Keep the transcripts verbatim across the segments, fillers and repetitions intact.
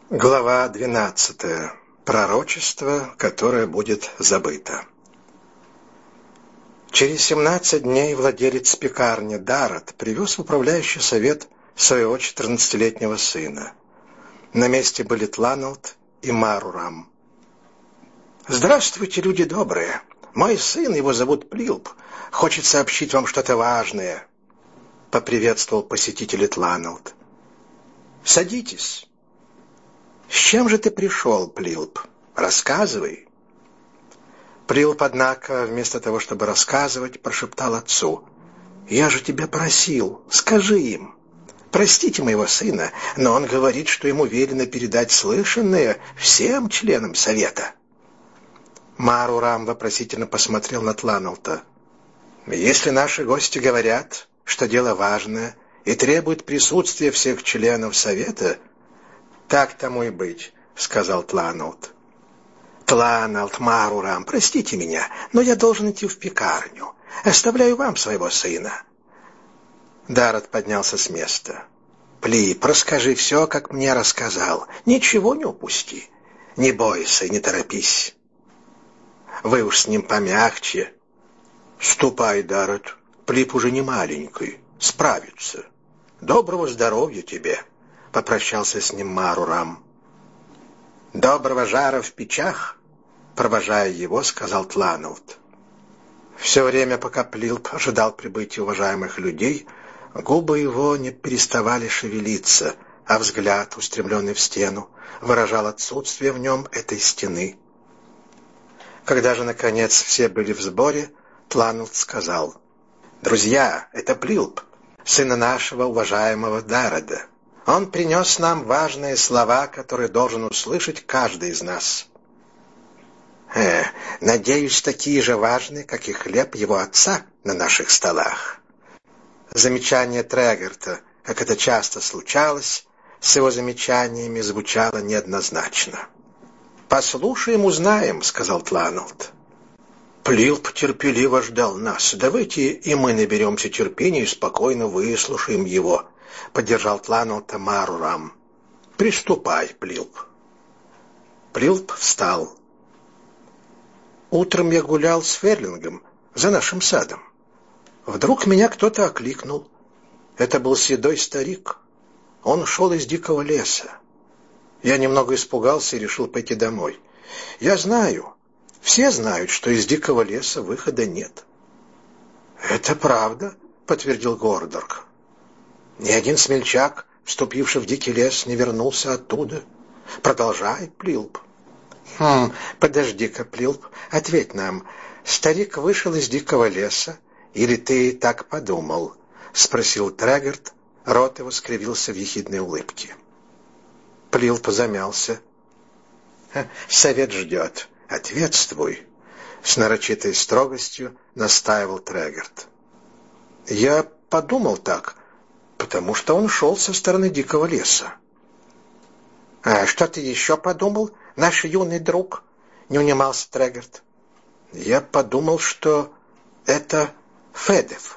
Глава двенадцатая. Пророчество, которое будет забыто. Через семнадцать дней владелец пекарни Даррет привез в управляющий совет своего четырнадцатилетнего сына. На месте были Тланалт и Марурам. «Здравствуйте, люди добрые! Мой сын, его зовут Плилп, хочет сообщить вам что-то важное», — поприветствовал посетителя Тланалт. «Садитесь». «С чем же ты пришел, Плилп? Рассказывай». Плилп, однако, вместо того, чтобы рассказывать, прошептал отцу: «Я же тебя просил, скажи им. Простите моего сына, но он говорит, что ему велено передать слышанное всем членам совета». Марурам вопросительно посмотрел на Тланалта. «Если наши гости говорят, что дело важное и требует присутствия всех членов совета, так тому и быть», — сказал Тланалт. «Тланалт, Марурам, простите меня, но я должен идти в пекарню. Оставляю вам своего сына». Даррет поднялся с места. «Плип, расскажи все, как мне рассказал. Ничего не упусти. Не бойся и не торопись. Вы уж с ним помягче». «Ступай, Даррет, Плип уже не маленький, справится. Доброго здоровья тебе», — попрощался с ним Марурам. «Доброго жара в печах», — провожая его, сказал Тланалт. Все время, пока Плилп ожидал прибытия уважаемых людей, губы его не переставали шевелиться, а взгляд, устремленный в стену, выражал отсутствие в нем этой стены. Когда же, наконец, все были в сборе, Тланалт сказал: «Друзья, это Плилп, сына нашего уважаемого Дарреда. Он принес нам важные слова, которые должен услышать каждый из нас». «Э, надеюсь, такие же важные, как и хлеб его отца на наших столах». Замечание Трегерта, как это часто случалось, с его замечаниями звучало неоднозначно. «Послушаем, узнаем», — сказал Тланалт. «Плилп терпеливо ждал нас. Давайте и мы наберемся терпения и спокойно выслушаем его», — поддержал Тланалта Марурам. «Приступай, Плилп». Плилп встал. «Утром я гулял с Ферлингом за нашим садом. Вдруг меня кто-то окликнул. Это был седой старик. Он шел из дикого леса. Я немного испугался и решил пойти домой. Я знаю, все знают, что из дикого леса выхода нет». «Это правда», — подтвердил Гордорг. «Ни один смельчак, вступивший в дикий лес, не вернулся оттуда. Продолжай, Плилп». «Хм, подожди-ка, Плилп, ответь нам. Старик вышел из дикого леса, или ты так подумал?» — спросил Трегерт. Рот его скривился в ехидной улыбке. Плилп замялся. «Совет ждет. Ответствуй», — с нарочитой строгостью настаивал Трегерт. «Я подумал так, потому что он шел со стороны дикого леса». «А что ты еще подумал, наш юный друг?» — не унимался Трегерт. «Я подумал, что это Федев».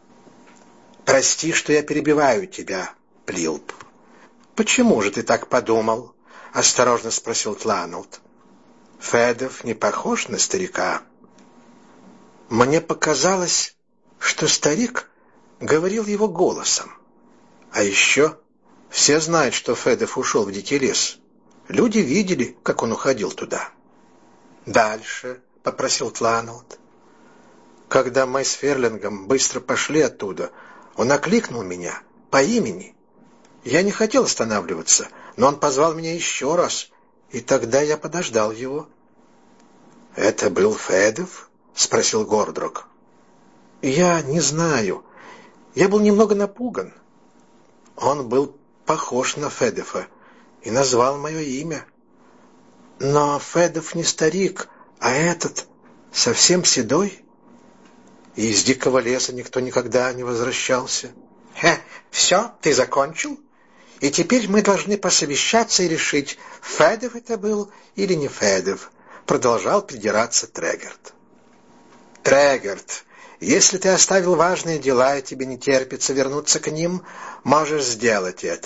«Прости, что я перебиваю тебя, Плилп». «Почему же ты так подумал?» — осторожно спросил Тланалт. «Федев не похож на старика». «Мне показалось, что старик говорил его голосом. А еще все знают, что Федев ушел в дикий лес. Люди видели, как он уходил туда». «Дальше», — попросил Тланалт. «Когда мы с Ферлингом быстро пошли оттуда, он окликнул меня по имени. Я не хотел останавливаться, но он позвал меня еще раз, и тогда я подождал его». «Это был Федев?» — спросил Гордрог. «Я не знаю. Я был немного напуган. Он был похож на Федефа и назвал мое имя. Но Федев не старик, а этот совсем седой. И из дикого леса никто никогда не возвращался». «Хе, все, ты закончил? И теперь мы должны посовещаться и решить, Федев это был или не Федев», — продолжал придираться Трегерт. «Трегерт, если ты оставил важные дела и тебе не терпится вернуться к ним, можешь сделать это»,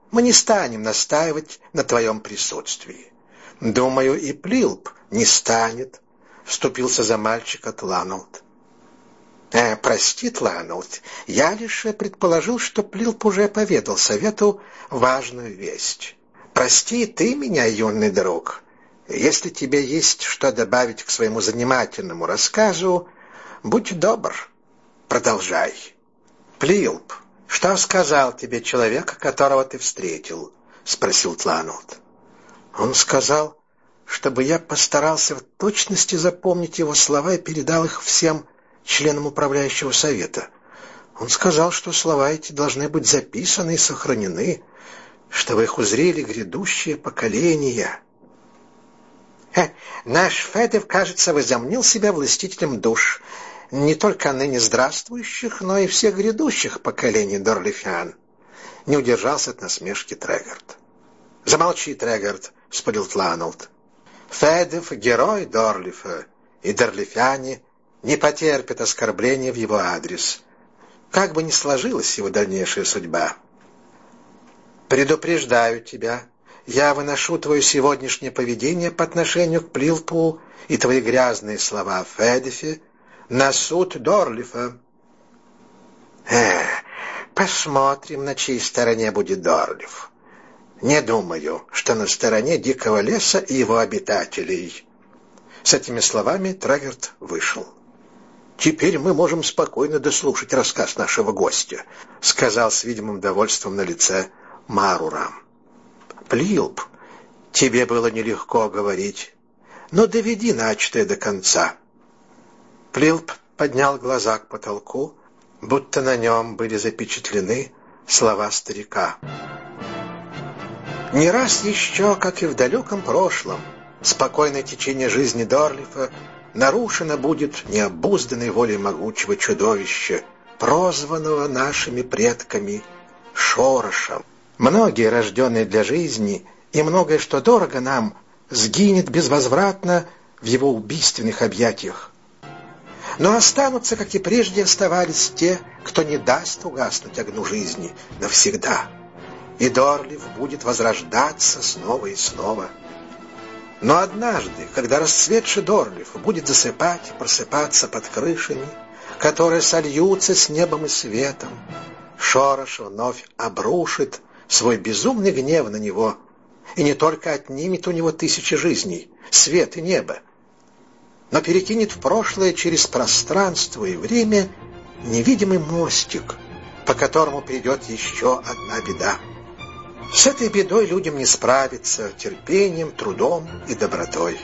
мы не станем настаивать на твоем присутствии. Думаю, и Плилп не станет, — вступился за мальчика Тланалд. Э, прости, Тланалд, я лишь предположил, что Плилп уже поведал совету важную весть. Прости ты меня, юный друг. Если тебе есть что добавить к своему занимательному рассказу, будь добр, продолжай. Плилп, что сказал тебе человек, которого ты встретил? — спросил Тланалд. Он сказал, чтобы я постарался в точности запомнить его слова и передал их всем членам управляющего совета. Он сказал, что слова эти должны быть записаны и сохранены, чтобы их узрели грядущие поколения. Э, наш Федев, кажется, возомнил себя властителем душ не только ныне здравствующих, но и всех грядущих поколений Дорлифян. Не удержался от насмешки Трегард. «Замолчи, Трегард», — вспылил Тланалд. «Федев — герой Дорлифа, и дорлифяне не потерпят оскорбления в его адрес, как бы ни сложилась его дальнейшая судьба. Предупреждаю тебя, я выношу твое сегодняшнее поведение по отношению к Плилпу и твои грязные слова о Федефе на суд Дорлифа. Эх, посмотрим, на чьей стороне будет Дорлиф. Не думаю, что на стороне Дикого леса и его обитателей». С этими словами Трегард вышел. «Теперь мы можем спокойно дослушать рассказ нашего гостя», — сказал с видимым довольством на лице Марурам. «Плилп, тебе было нелегко говорить, но доведи начатое до конца». Плилп поднял глаза к потолку, будто на нем были запечатлены слова старика. Не раз еще, как и в далеком прошлом, спокойное течение жизни Дорлифа нарушено будет необузданной волей могучего чудовища, прозванного нашими предками Шорошем. Многие, рожденные для жизни, и многое, что дорого нам, сгинет безвозвратно в его убийственных объятиях. Но останутся, как и прежде оставались, те, кто не даст угаснуть огню жизни навсегда. И Дорлиф будет возрождаться снова и снова. Но однажды, когда расцветший Дорлиф будет засыпать и просыпаться под крышами, которые сольются с небом и светом, Шорош вновь обрушит свой безумный гнев на него и не только отнимет у него тысячи жизней, свет и небо, но перекинет в прошлое через пространство и время невидимый мостик, по которому придет еще одна беда. С этой бедой людям не справиться терпением, трудом и добротой.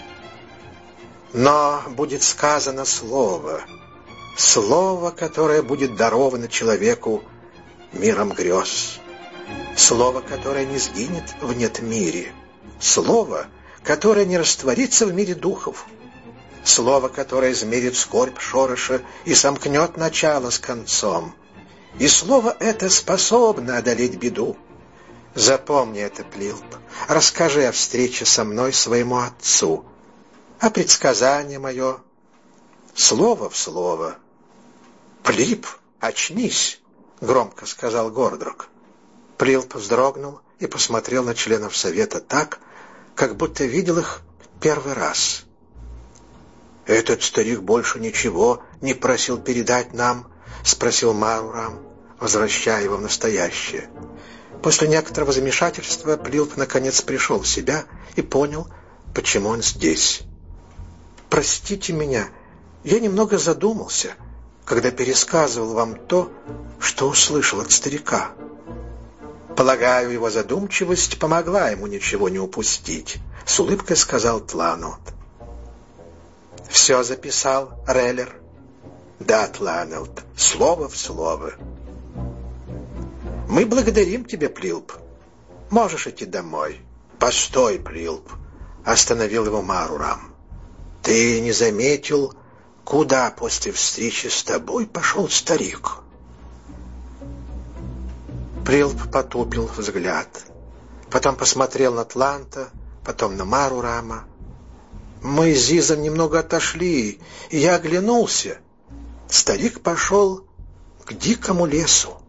Но будет сказано слово, слово, которое будет даровано человеку миром грез, слово, которое не сгинет в нет-мире, слово, которое не растворится в мире духов, слово, которое измерит скорбь Шороша и сомкнет начало с концом. И слово это способно одолеть беду. Запомни это, Плилп. Расскажи о встрече со мной своему отцу, а предсказание мое слово в слово. Плилп, очнись, громко сказал Гордрок. Плилп вздрогнул и посмотрел на членов совета так, как будто видел их первый раз. «Этот старик больше ничего не просил передать нам?» — спросил Марурам, возвращая его в настоящее. После некоторого замешательства Плилп наконец пришел в себя и понял, почему он здесь. «Простите меня, я немного задумался, когда пересказывал вам то, что услышал от старика». «Полагаю, его задумчивость помогла ему ничего не упустить», — с улыбкой сказал Тланалд. «Все записал, Реллер?» «Да, Тланалд, слово в слово». «Мы благодарим тебя, Плилп. Можешь идти домой». «Постой, Плилп», — остановил его Марурам. «Ты не заметил, куда после встречи с тобой пошел старик?» Плилп потупил взгляд. Потом посмотрел на Тланта, потом на Марурама. «Мы с Зизом немного отошли, и я оглянулся. Старик пошел к дикому лесу».